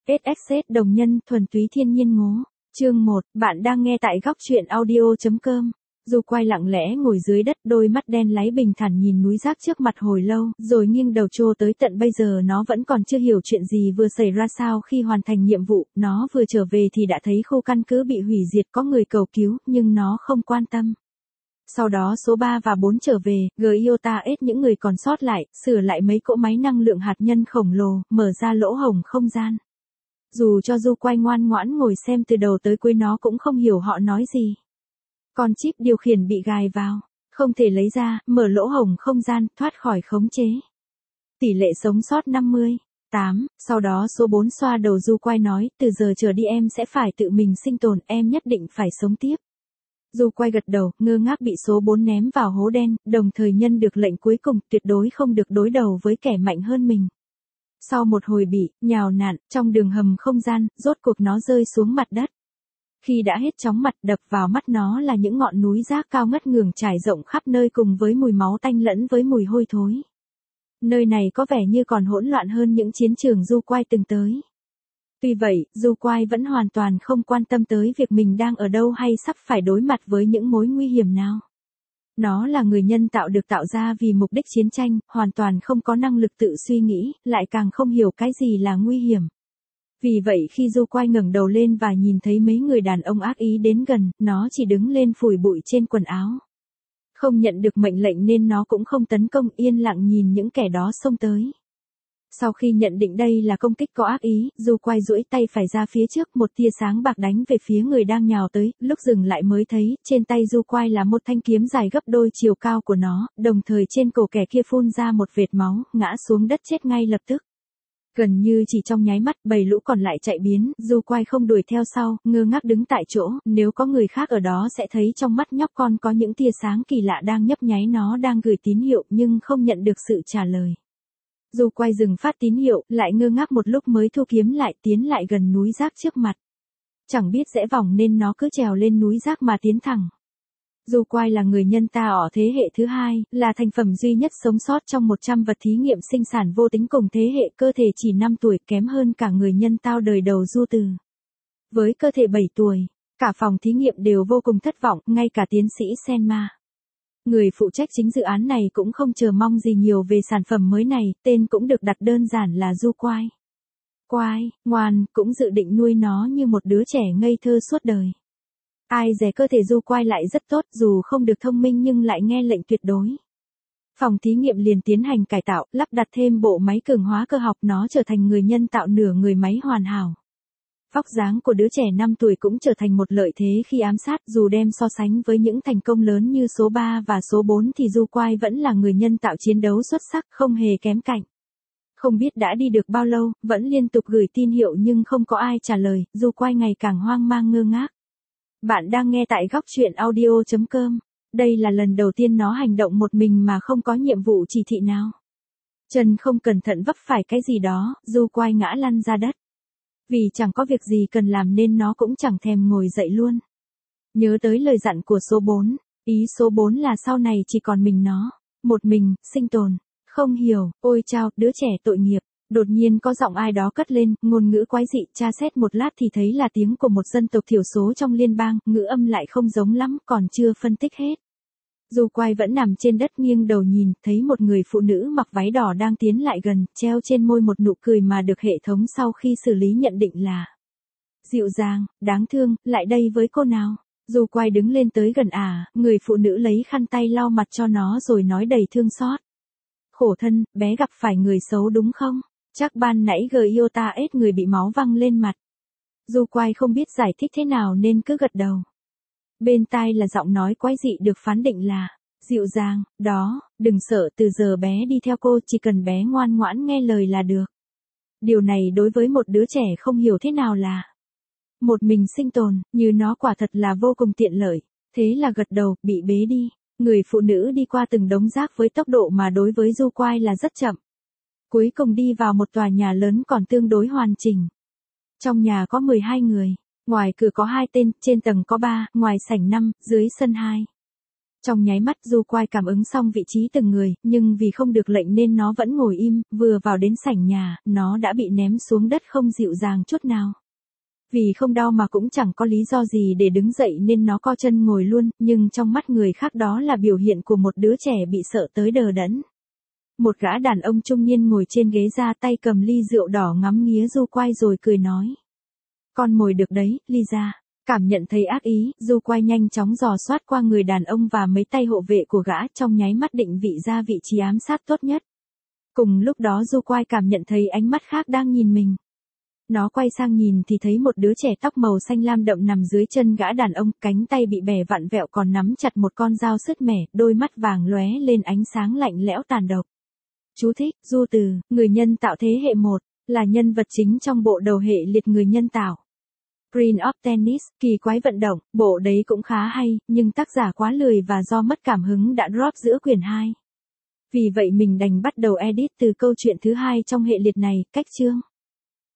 SXS đồng nhân thuần túy thiên nhiên ngố. Chương 1, bạn đang nghe tại góc truyện audio.com. Du Quay lặng lẽ ngồi dưới đất, đôi mắt đen láy bình thản nhìn núi rác trước mặt hồi lâu, rồi nghiêng đầu trô tới tận bây giờ nó vẫn còn chưa hiểu chuyện gì vừa xảy ra sao khi hoàn thành nhiệm vụ, nó vừa trở về thì đã thấy khu căn cứ bị hủy diệt có người cầu cứu, nhưng nó không quan tâm. Sau đó số 3 và 4 trở về, GIOTA-S những người còn sót lại, sửa lại mấy cỗ máy năng lượng hạt nhân khổng lồ, mở ra lỗ hổng không gian. Dù cho Du Quay ngoan ngoãn ngồi xem từ đầu tới cuối nó cũng không hiểu họ nói gì. Con chip điều khiển bị gài vào, không thể lấy ra, mở lỗ hổng không gian, thoát khỏi khống chế. Tỷ lệ sống sót 58, sau đó số 4 xoa đầu Du Quay nói, từ giờ trở đi em sẽ phải tự mình sinh tồn, em nhất định phải sống tiếp. Du Quay gật đầu, ngơ ngác bị số 4 ném vào hố đen, đồng thời nhân được lệnh cuối cùng, tuyệt đối không được đối đầu với kẻ mạnh hơn mình. Sau một hồi bị nhào nặn, trong đường hầm không gian, rốt cuộc nó rơi xuống mặt đất. Khi đã hết chóng mặt, đập vào mắt nó là những ngọn núi rác cao ngất ngưởng trải rộng khắp nơi cùng với mùi máu tanh lẫn với mùi hôi thối. Nơi này có vẻ như còn hỗn loạn hơn những chiến trường Du Quay từng tới. Tuy vậy, Du Quay vẫn hoàn toàn không quan tâm tới việc mình đang ở đâu hay sắp phải đối mặt với những mối nguy hiểm nào. Nó là người nhân tạo được tạo ra vì mục đích chiến tranh, hoàn toàn không có năng lực tự suy nghĩ, lại càng không hiểu cái gì là nguy hiểm. Vì vậy khi Du Quay ngẩng đầu lên và nhìn thấy mấy người đàn ông ác ý đến gần, nó chỉ đứng lên phủi bụi trên quần áo. Không nhận được mệnh lệnh nên nó cũng không tấn công, yên lặng nhìn những kẻ đó xông tới. Sau khi nhận định đây là công kích có ác ý, Du Quay duỗi tay phải ra phía trước, một tia sáng bạc đánh về phía người đang nhào tới, lúc dừng lại mới thấy, trên tay Du Quay là một thanh kiếm dài gấp đôi chiều cao của nó, đồng thời trên cổ kẻ kia phun ra một vệt máu, ngã xuống đất chết ngay lập tức. Gần như chỉ trong nháy mắt, bầy lũ còn lại chạy biến, Du Quay không đuổi theo sau, ngơ ngác đứng tại chỗ, nếu có người khác ở đó sẽ thấy trong mắt nhóc con có những tia sáng kỳ lạ đang nhấp nháy, nó đang gửi tín hiệu nhưng không nhận được sự trả lời. Du Quay dừng phát tín hiệu, lại ngơ ngác một lúc mới thu kiếm lại, tiến lại gần núi rác trước mặt. Chẳng biết rẽ vòng nên nó cứ trèo lên núi rác mà tiến thẳng. Du Quay là người nhân tạo thế hệ thứ hai, là thành phẩm duy nhất sống sót trong 100 vật thí nghiệm sinh sản vô tính cùng thế hệ, cơ thể chỉ 5 tuổi, kém hơn cả người nhân tạo đời đầu Du Từ. Với cơ thể 7 tuổi, cả phòng thí nghiệm đều vô cùng thất vọng, ngay cả tiến sĩ Senma. Người phụ trách chính dự án này cũng không chờ mong gì nhiều về sản phẩm mới này, tên cũng được đặt đơn giản là Du Quay. Quay, ngoan, cũng dự định nuôi nó như một đứa trẻ ngây thơ suốt đời. Ai dè cơ thể Du Quay lại rất tốt, dù không được thông minh nhưng lại nghe lệnh tuyệt đối. Phòng thí nghiệm liền tiến hành cải tạo, lắp đặt thêm bộ máy cường hóa cơ học, nó trở thành người nhân tạo nửa người máy hoàn hảo. Vóc dáng của đứa trẻ 5 tuổi cũng trở thành một lợi thế khi ám sát, dù đem so sánh với những thành công lớn như số 3 và số 4 thì Du Quay vẫn là người nhân tạo chiến đấu xuất sắc, không hề kém cạnh. Không biết đã đi được bao lâu, vẫn liên tục gửi tin hiệu nhưng không có ai trả lời, Du Quay ngày càng hoang mang ngơ ngác. Bạn đang nghe tại góc truyện audio.com. Đây là lần đầu tiên nó hành động một mình mà không có nhiệm vụ chỉ thị nào. Chân không cẩn thận vấp phải cái gì đó, Du Quay ngã lăn ra đất. Vì chẳng có việc gì cần làm nên nó cũng chẳng thèm ngồi dậy luôn. Nhớ tới lời dặn của số 4, ý số 4 là sau này chỉ còn mình nó, một mình, sinh tồn. Không hiểu, ôi chao, đứa trẻ tội nghiệp. Đột nhiên có giọng ai đó cất lên, ngôn ngữ quái dị, tra xét một lát thì thấy là tiếng của một dân tộc thiểu số trong liên bang, ngữ âm lại không giống lắm, còn chưa phân tích hết. Du Quay vẫn nằm trên đất nghiêng đầu nhìn, thấy một người phụ nữ mặc váy đỏ đang tiến lại gần, treo trên môi một nụ cười mà được hệ thống sau khi xử lý nhận định là dịu dàng, đáng thương, lại đây với cô nào. Du Quay đứng lên tới gần người phụ nữ lấy khăn tay lau mặt cho nó rồi nói đầy thương xót. Khổ thân, bé gặp phải người xấu đúng không? Chắc ban nãy GIOTA-S người bị máu văng lên mặt. Du Quay không biết giải thích thế nào nên cứ gật đầu. Bên tai là giọng nói quái dị được phán định là dịu dàng, đó, đừng sợ, từ giờ bé đi theo cô, chỉ cần bé ngoan ngoãn nghe lời là được. Điều này đối với một đứa trẻ không hiểu thế nào là một mình sinh tồn, như nó quả thật là vô cùng tiện lợi. Thế là gật đầu, bị bế đi. Người phụ nữ đi qua từng đống rác với tốc độ mà đối với Du Quay là rất chậm. Cuối cùng đi vào một tòa nhà lớn còn tương đối hoàn chỉnh. Trong nhà có 12 người, ngoài cửa có 2 tên, trên tầng có 3, ngoài sảnh 5, dưới sân 2. Trong nháy mắt Du Quai cảm ứng xong vị trí từng người, nhưng vì không được lệnh nên nó vẫn ngồi im, vừa vào đến sảnh nhà, nó đã bị ném xuống đất không dịu dàng chút nào. Vì không đau mà cũng chẳng có lý do gì để đứng dậy nên nó co chân ngồi luôn, nhưng trong mắt người khác đó là biểu hiện của một đứa trẻ bị sợ tới đờ đẫn. Một gã đàn ông trung niên ngồi trên ghế ra tay cầm ly rượu đỏ ngắm nghía Du Quai rồi cười nói. Con mồi được đấy, Lisa. Cảm nhận thấy ác ý, Du Quai nhanh chóng dò soát qua người đàn ông và mấy tay hộ vệ của gã trong nháy mắt định vị ra vị trí ám sát tốt nhất. Cùng lúc đó Du Quai cảm nhận thấy ánh mắt khác đang nhìn mình. Nó quay sang nhìn thì thấy một đứa trẻ tóc màu xanh lam đậm nằm dưới chân gã đàn ông, cánh tay bị bẻ vặn vẹo còn nắm chặt một con dao sứt mẻ, đôi mắt vàng lóe lên ánh sáng lạnh lẽo tàn độc. Chú thích, Du Từ, người nhân tạo thế hệ 1, là nhân vật chính trong bộ đầu hệ liệt người nhân tạo. Prince of Tennis, kỳ quái vận động, bộ đấy cũng khá hay, nhưng tác giả quá lười và do mất cảm hứng đã drop giữa quyển 2. Vì vậy mình đành bắt đầu edit từ câu chuyện thứ 2 trong hệ liệt này, cách chương.